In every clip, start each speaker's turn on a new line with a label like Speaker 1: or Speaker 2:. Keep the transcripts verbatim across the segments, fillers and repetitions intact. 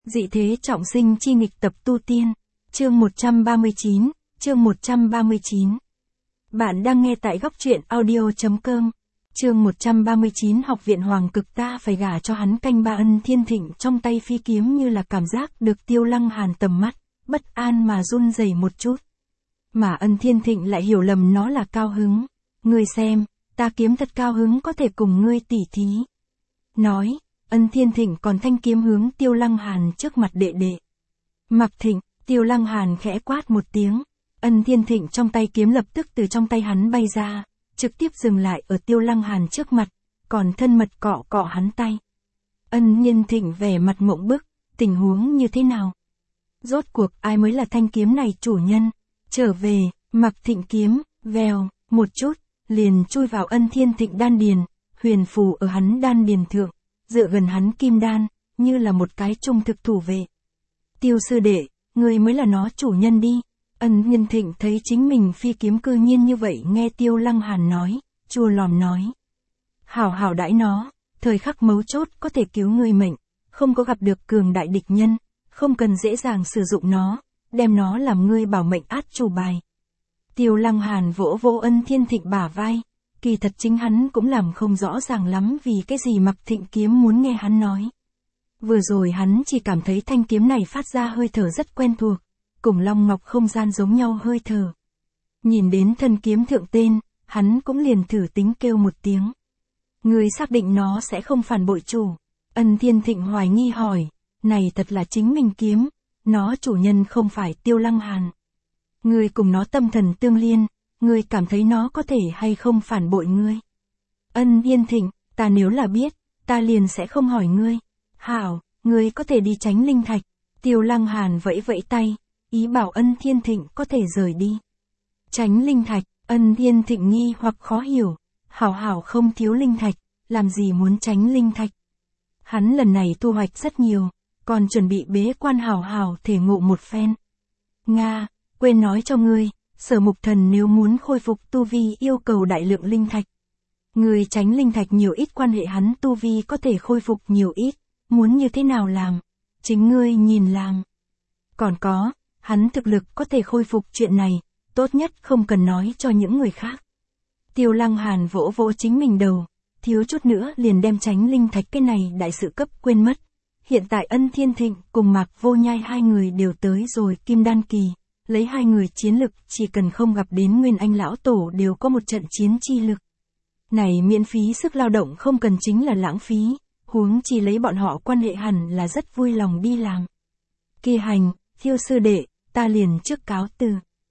Speaker 1: Dị thế trọng sinh chi nghịch tập tu tiên, chương một trăm ba mươi chín, chương một trăm ba mươi chín. Bạn đang nghe tại góc truyện audio.com. Chương một trăm ba mươi chín. Học viện Hoàng Cực ta phải gả cho hắn canh ba. Ân Thiên Thịnh trong tay phi kiếm như là cảm giác được Tiêu Lăng Hàn tầm mắt, bất an mà run rẩy một chút. Mà Ân Thiên Thịnh lại hiểu lầm nó là cao hứng. Ngươi xem, ta kiếm thật cao hứng có thể cùng ngươi tỉ thí. Nói, Ân Thiên Thịnh còn thanh kiếm hướng Tiêu Lăng Hàn trước mặt đệ đệ. Mặc Thịnh, Tiêu Lăng Hàn khẽ quát một tiếng. Ân Thiên Thịnh trong tay kiếm lập tức từ trong tay hắn bay ra, trực tiếp dừng lại ở Tiêu Lăng Hàn trước mặt, còn thân mật cọ cọ hắn tay. Ân Thiên Thịnh vẻ mặt mộng bức, tình huống như thế nào? Rốt cuộc ai mới là thanh kiếm này chủ nhân? Trở về, Mặc Thịnh kiếm, vèo, một chút, liền chui vào Ân Thiên Thịnh đan điền, huyền phù ở hắn đan điền thượng, dựa gần hắn kim đan, như là một cái trung thực thủ vệ. Tiêu sư đệ, ngươi mới là nó chủ nhân đi. Ân Thiên Thịnh thấy chính mình phi kiếm cư nhiên như vậy, nghe Tiêu Lăng Hàn nói, chua lòm nói. Hảo hảo đãi nó, thời khắc mấu chốt có thể cứu ngươi mệnh, không có gặp được cường đại địch nhân, không cần dễ dàng sử dụng nó, đem nó làm ngươi bảo mệnh át chủ bài. Tiêu Lăng Hàn vỗ vỗ Ân Thiên Thịnh bả vai, kỳ thật chính hắn cũng làm không rõ ràng lắm vì cái gì Mặc Thịnh kiếm muốn nghe hắn nói. Vừa rồi hắn chỉ cảm thấy thanh kiếm này phát ra hơi thở rất quen thuộc, cùng Long Ngọc không gian giống nhau hơi thở. Nhìn đến thân kiếm thượng tên, hắn cũng liền thử tính kêu một tiếng. Người xác định nó sẽ không phản bội chủ. Ân Thiên Thịnh hoài nghi hỏi, này thật là chính mình kiếm, nó chủ nhân không phải Tiêu Lăng Hàn. Người cùng nó tâm thần tương liên, ngươi cảm thấy nó có thể hay không phản bội ngươi? Ân Thiên Thịnh, ta nếu là biết, ta liền sẽ không hỏi ngươi. Hảo, ngươi có thể đi tránh linh thạch. Tiêu Lăng Hàn vẫy vẫy tay, ý bảo Ân Thiên Thịnh có thể rời đi. Tránh linh thạch, Ân Thiên Thịnh nghi hoặc khó hiểu. Hảo hảo không thiếu linh thạch, làm gì muốn tránh linh thạch? Hắn lần này thu hoạch rất nhiều, còn chuẩn bị bế quan hảo hảo thể ngộ một phen. Nga, quên nói cho ngươi. Sở Mục Thần nếu muốn khôi phục tu vi yêu cầu đại lượng linh thạch. Người tránh linh thạch nhiều ít quan hệ hắn tu vi có thể khôi phục nhiều ít, muốn như thế nào làm, chính ngươi nhìn làm. Còn có, hắn thực lực có thể khôi phục chuyện này, tốt nhất không cần nói cho những người khác. Tiêu Lăng Hàn vỗ vỗ chính mình đầu, thiếu chút nữa liền đem tránh linh thạch cái này đại sự cấp quên mất. Hiện tại Ân Thiên Thịnh cùng Mạc Vô Nhai hai người đều tới rồi kim đan kỳ. Lấy hai người chiến lực chỉ cần không gặp đến Nguyên Anh lão tổ đều có một trận chiến chi lực. Này miễn phí sức lao động không cần chính là lãng phí, huống chi lấy bọn họ quan hệ hẳn là rất vui lòng đi làm. Kỳ hành, Thiêu sư đệ, ta liền trước cáo từ.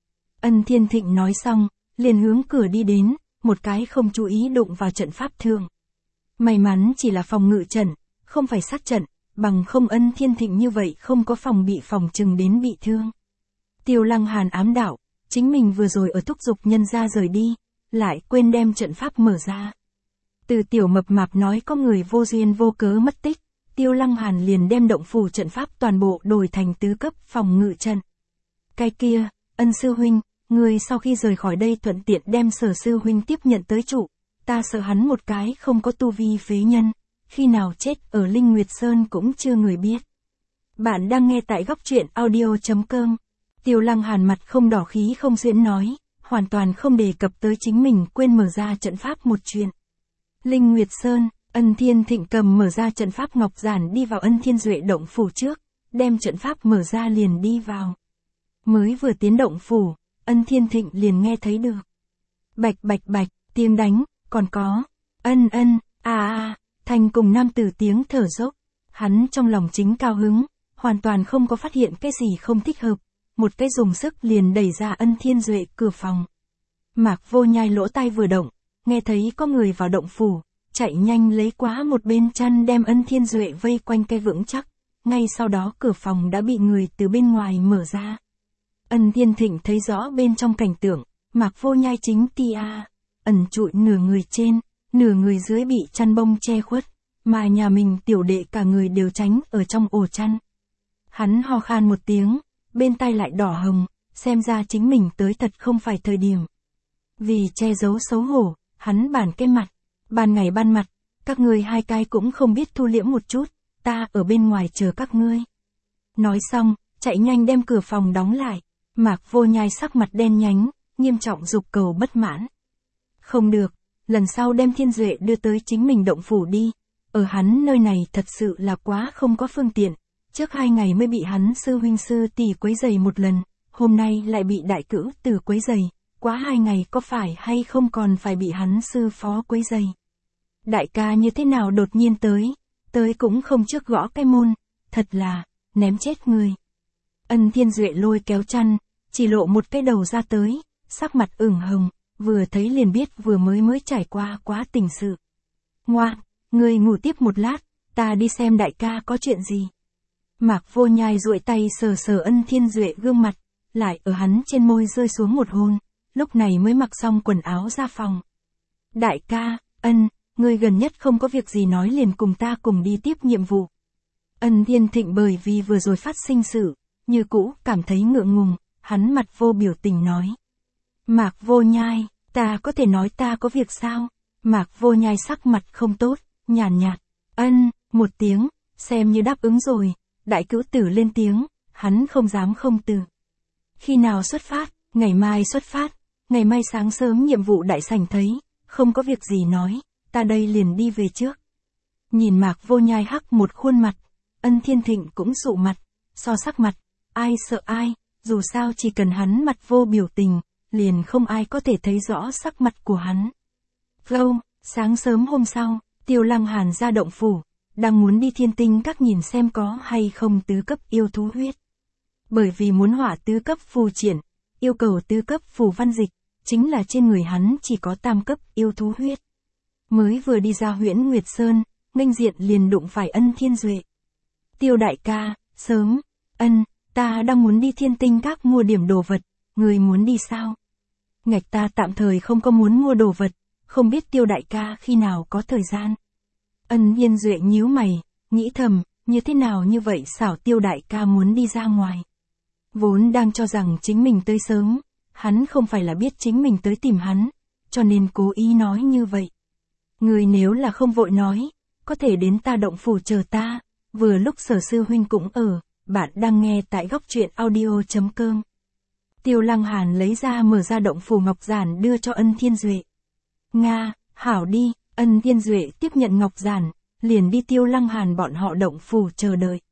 Speaker 1: Ân Thiên Thịnh nói xong, liền hướng cửa đi đến, một cái không chú ý đụng vào trận pháp thượng. May mắn chỉ là phòng ngự trận, không phải sát trận, bằng không Ân Thiên Thịnh như vậy không có phòng bị phòng chừng đến bị thương. Tiêu Lăng Hàn ám đạo, chính mình vừa rồi ở thúc giục nhân ra rời đi, lại quên đem trận pháp mở ra. Từ tiểu mập mạp nói có người vô duyên vô cớ mất tích, Tiêu Lăng Hàn liền đem động phủ trận pháp toàn bộ đổi thành tứ cấp phòng ngự trận. Cái kia, Ân sư huynh, người sau khi rời khỏi đây thuận tiện đem Sở sư huynh tiếp nhận tới trụ, ta sợ hắn một cái không có tu vi phế nhân, khi nào chết ở Linh Nguyệt Sơn cũng chưa người biết. Bạn đang nghe tại góc truyện audio.com. Tiêu Lăng Hàn mặt không đỏ khí không xuyễn nói, hoàn toàn không đề cập tới chính mình quên mở ra trận pháp một chuyện. Linh Nguyệt Sơn, Ân Thiên Thịnh cầm mở ra trận pháp ngọc giản đi vào Ân Thiên Duệ động phủ trước, đem trận pháp mở ra liền đi vào. Mới vừa tiến động phủ, Ân Thiên Thịnh liền nghe thấy được. Bạch bạch bạch, tiếng đánh, còn có, ân ân, a a, thành cùng nam tử tiếng thở dốc. Hắn trong lòng chính cao hứng, hoàn toàn không có phát hiện cái gì không thích hợp. Một cái dùng sức liền đẩy ra Ân Thiên Duệ cửa phòng. Mạc Vô Nhai lỗ tai vừa động, nghe thấy có người vào động phủ, chạy nhanh lấy quá một bên chăn đem Ân Thiên Duệ vây quanh cây vững chắc, ngay sau đó cửa phòng đã bị người từ bên ngoài mở ra. Ân Thiên Thịnh thấy rõ bên trong cảnh tượng, Mạc Vô Nhai chính tia, ẩn trụi nửa người trên, nửa người dưới bị chăn bông che khuất, mà nhà mình tiểu đệ cả người đều tránh ở trong ổ chăn. Hắn ho khan một tiếng, bên tai lại đỏ hồng, xem ra chính mình tới thật không phải thời điểm. Vì che giấu xấu hổ, hắn bản cái mặt, ban ngày ban mặt, các ngươi hai cái cũng không biết thu liễm một chút, ta ở bên ngoài chờ các ngươi. Nói xong, chạy nhanh đem cửa phòng đóng lại. Mạc Vô Nhai sắc mặt đen nhánh, nghiêm trọng giục cầu bất mãn. Không được, lần sau đem Thiên Duệ đưa tới chính mình động phủ đi. Ở hắn nơi này thật sự là quá không có phương tiện. Trước hai ngày mới bị hắn sư huynh sư tỷ quấy giày một lần, hôm nay lại bị đại cữu tử quấy giày. Quá hai ngày có phải hay không còn phải bị hắn sư phó quấy giày. Đại ca như thế nào đột nhiên tới, tới cũng không trước gõ cái môn, thật là, ném chết người. Ân Thiên Duệ lôi kéo chăn, chỉ lộ một cái đầu ra tới, sắc mặt ửng hồng, vừa thấy liền biết vừa mới mới trải qua quá tình sự. Ngoan, người ngủ tiếp một lát, ta đi xem đại ca có chuyện gì. Mạc Vô Nhai duỗi tay sờ sờ Ân Thiên Duệ gương mặt, lại ở hắn trên môi rơi xuống một hôn, lúc này mới mặc xong quần áo ra phòng. Đại ca, Ân, ngươi gần nhất không có việc gì nói liền cùng ta cùng đi tiếp nhiệm vụ. Ân Thiên Thịnh bởi vì vừa rồi phát sinh sự, như cũ cảm thấy ngượng ngùng, hắn mặt vô biểu tình nói. Mạc Vô Nhai, ta có thể nói ta có việc sao? Mạc Vô Nhai sắc mặt không tốt, nhàn nhạt, nhạt. Ân, một tiếng, xem như đáp ứng rồi. Đại cữu tử lên tiếng, hắn không dám không từ. Khi nào xuất phát? Ngày mai xuất phát. Ngày mai sáng sớm nhiệm vụ đại sảnh thấy, không có việc gì nói, ta đây liền đi về trước. Nhìn Mạc Vô Nhai hắc một khuôn mặt, Ân Thiên Thịnh cũng sụ mặt, so sắc mặt, ai sợ ai, dù sao chỉ cần hắn mặt vô biểu tình, liền không ai có thể thấy rõ sắc mặt của hắn. Lâu, sáng sớm hôm sau, Tiêu Lăng Hàn ra động phủ, đang muốn đi Thiên Tinh Các nhìn xem có hay không tứ cấp yêu thú huyết. Bởi vì muốn hỏa tứ cấp phù triển, yêu cầu tứ cấp phù văn dịch, chính là trên người hắn chỉ có tam cấp yêu thú huyết. Mới vừa đi ra Huyễn Nguyệt Sơn, nghênh diện liền đụng phải Ân Thiên Duệ. Tiêu đại ca, sớm, Ân, ta đang muốn đi Thiên Tinh Các mua điểm đồ vật, người muốn đi sao? Ngạch ta tạm thời không có muốn mua đồ vật, không biết Tiêu đại ca khi nào có thời gian. Ân Thiên Duệ nhíu mày, nghĩ thầm, như thế nào như vậy xảo Tiêu đại ca muốn đi ra ngoài. Vốn đang cho rằng chính mình tới sớm, hắn không phải là biết chính mình tới tìm hắn, cho nên cố ý nói như vậy. Người nếu là không vội nói, có thể đến ta động phủ chờ ta, vừa lúc Sở sư huynh cũng ở, bạn đang nghe tại góc truyện audio chấm com. Tiêu Lăng Hàn lấy ra mở ra động phủ ngọc giản đưa cho Ân Thiên Duệ. Nga, hảo đi, Ân Thiên Duệ tiếp nhận ngọc giản, liền đi Tiêu Lăng Hàn bọn họ động phủ chờ đợi.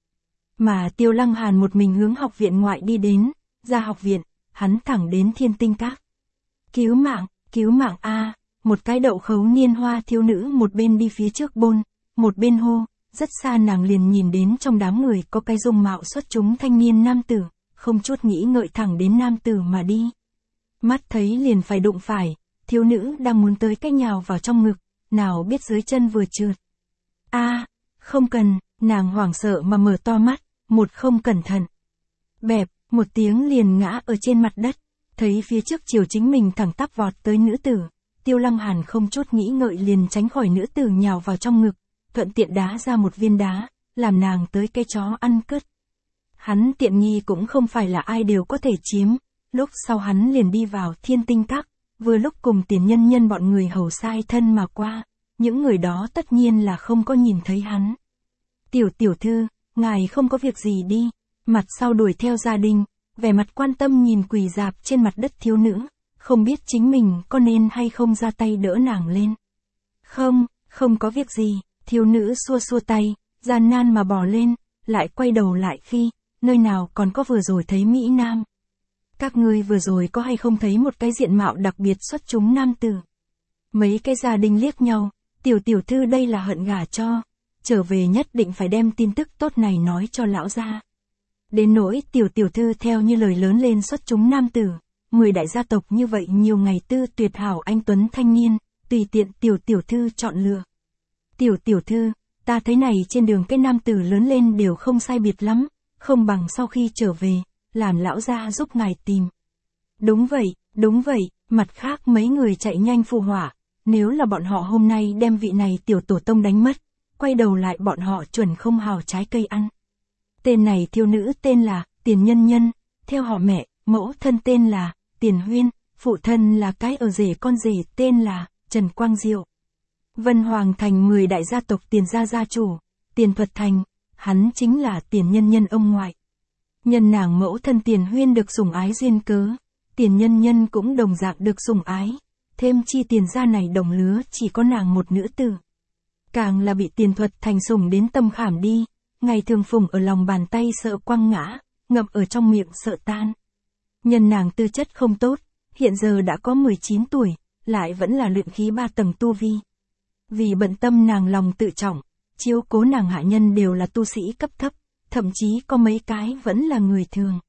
Speaker 1: Mà Tiêu Lăng Hàn một mình hướng học viện ngoại đi đến, ra học viện, hắn thẳng đến Thiên Tinh Các. Cứu mạng, cứu mạng a, một cái đậu khấu niên hoa thiếu nữ một bên đi phía trước bôn, một bên hô, rất xa nàng liền nhìn đến trong đám người có cái dung mạo xuất chúng thanh niên nam tử, không chút nghĩ ngợi thẳng đến nam tử mà đi. Mắt thấy liền phải đụng phải, thiếu nữ đang muốn tới cách nhào vào trong ngực, nào biết dưới chân vừa trượt. A, không cần, nàng hoảng sợ mà mở to mắt, một không cẩn thận. Bẹp, một tiếng liền ngã ở trên mặt đất, thấy phía trước chiều chính mình thẳng tắp vọt tới nữ tử, Tiêu Lăng Hàn không chút nghĩ ngợi liền tránh khỏi nữ tử nhào vào trong ngực, thuận tiện đá ra một viên đá, làm nàng tới cái chó ăn cứt. Hắn tiện nghi cũng không phải là ai đều có thể chiếm, lúc sau hắn liền đi vào Thiên Tinh Các, vừa lúc cùng Tiền Nhân Nhân bọn người hầu sai thân mà qua, những người đó tất nhiên là không có nhìn thấy hắn. Tiểu tiểu thư, ngài không có việc gì đi, mặt sau đuổi theo gia đình, vẻ mặt quan tâm nhìn quỳ dạp trên mặt đất thiếu nữ, không biết chính mình có nên hay không ra tay đỡ nàng lên. Không, không có việc gì, thiếu nữ xua xua tay, gian nan mà bò lên, lại quay đầu lại khi, nơi nào còn có vừa rồi thấy Mỹ Nam. Các ngươi vừa rồi có hay không thấy một cái diện mạo đặc biệt xuất chúng nam tử? Mấy cái gia đình liếc nhau, tiểu tiểu thư đây là hận gả cho, trở về nhất định phải đem tin tức tốt này nói cho lão gia. Đến nỗi tiểu tiểu thư theo như lời lớn lên xuất chúng nam tử, mười đại gia tộc như vậy nhiều ngày tư tuyệt hảo anh tuấn thanh niên, tùy tiện tiểu tiểu thư chọn lựa. Tiểu tiểu thư, ta thấy này trên đường cái nam tử lớn lên đều không sai biệt lắm, không bằng sau khi trở về, làm lão gia giúp ngài tìm. Đúng vậy, đúng vậy, mặt khác mấy người chạy nhanh phụ họa, nếu là bọn họ hôm nay đem vị này tiểu tổ tông đánh mất, quay đầu lại bọn họ chuẩn không hào trái cây ăn. Tên này thiếu nữ tên là Tiền Nhân Nhân, theo họ mẹ, mẫu thân tên là Tiền Huyên, phụ thân là cái ở rể con rể tên là Trần Quang Diệu. Vân Hoàng Thành mười đại gia tộc Tiền gia gia chủ, Tiền Thuật Thành, hắn chính là Tiền Nhân Nhân ông ngoại. Nhân nàng mẫu thân Tiền Huyên được sủng ái duyên cớ, Tiền Nhân Nhân cũng đồng dạng được sủng ái, thêm chi Tiền gia này đồng lứa chỉ có nàng một nữ tử. Càng là bị Tiền Thuật Thành sủng đến tâm khảm đi, ngày thường phùng ở lòng bàn tay sợ quăng ngã, ngậm ở trong miệng sợ tan. Nhân nàng tư chất không tốt, hiện giờ đã có mười chín tuổi, lại vẫn là luyện khí ba tầng tu vi. Vì bận tâm nàng lòng tự trọng, chiếu cố nàng hạ nhân đều là tu sĩ cấp thấp, thậm chí có mấy cái vẫn là người thường.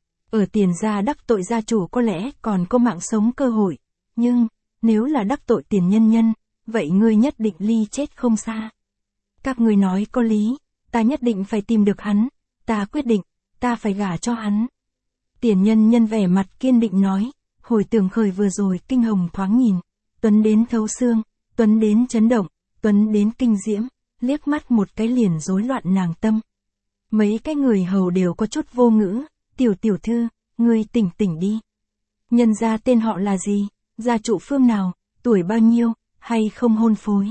Speaker 1: Ở Tiền gia đắc tội gia chủ có lẽ còn có mạng sống cơ hội, nhưng, nếu là đắc tội Tiền Nhân Nhân, vậy ngươi nhất định ly chết không xa. Các ngươi nói có lý, ta nhất định phải tìm được hắn, ta quyết định, ta phải gả cho hắn. Tiền Nhân Nhân vẻ mặt kiên định nói, hồi tưởng khởi vừa rồi kinh hồng thoáng nhìn, tuấn đến thấu xương, tuấn đến chấn động, tuấn đến kinh diễm, liếc mắt một cái liền rối loạn nàng tâm. Mấy cái người hầu đều có chút vô ngữ, tiểu tiểu thư, ngươi tỉnh tỉnh đi. Nhân gia tên họ là gì, gia trụ phương nào, tuổi bao nhiêu, hay không hôn phối.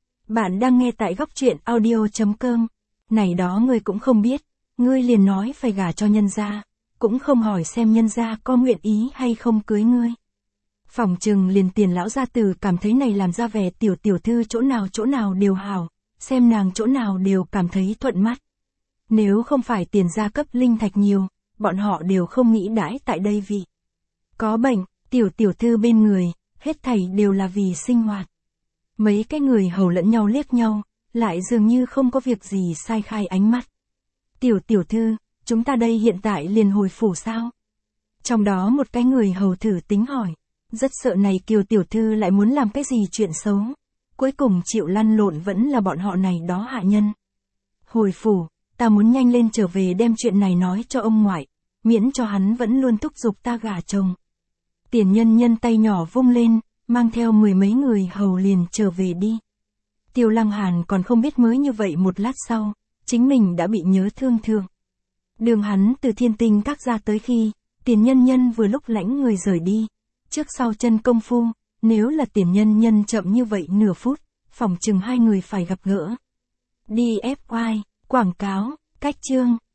Speaker 1: Bạn đang nghe tại góc truyện audio chấm com. Này đó ngươi cũng không biết, ngươi liền nói phải gả cho nhân gia, cũng không hỏi xem nhân gia có nguyện ý hay không cưới ngươi. Phỏng chừng liền Tiền lão gia tử cảm thấy này làm ra vẻ tiểu tiểu thư chỗ nào chỗ nào đều hảo, xem nàng chỗ nào đều cảm thấy thuận mắt. Nếu không phải Tiền gia cấp linh thạch nhiều, bọn họ đều không nghĩ đãi tại đây vì có bệnh, tiểu tiểu thư bên người, hết thảy đều là vì sinh hoạt. Mấy cái người hầu lẫn nhau liếc nhau, lại dường như không có việc gì sai khai ánh mắt. Tiểu tiểu thư, chúng ta đây hiện tại liền hồi phủ sao? Trong đó một cái người hầu thử tính hỏi, rất sợ này Kiều tiểu thư lại muốn làm cái gì chuyện xấu. Cuối cùng chịu lăn lộn vẫn là bọn họ này đó hạ nhân. Hồi phủ, ta muốn nhanh lên trở về đem chuyện này nói cho ông ngoại, miễn cho hắn vẫn luôn thúc giục ta gả chồng. Tiền Nhân Nhân tay nhỏ vung lên, mang theo mười mấy người hầu liền trở về đi. Tiêu Lăng Hàn còn không biết mới như vậy một lát sau, chính mình đã bị nhớ thương thương. Đường hắn từ Thiên Tinh Các ra tới khi, Tiền Nhân Nhân vừa lúc lãnh người rời đi, trước sau chân công phu, nếu là Tiền Nhân Nhân chậm như vậy nửa phút, phỏng chừng hai người phải gặp gỡ. đi ép oai, quảng cáo, cách chương.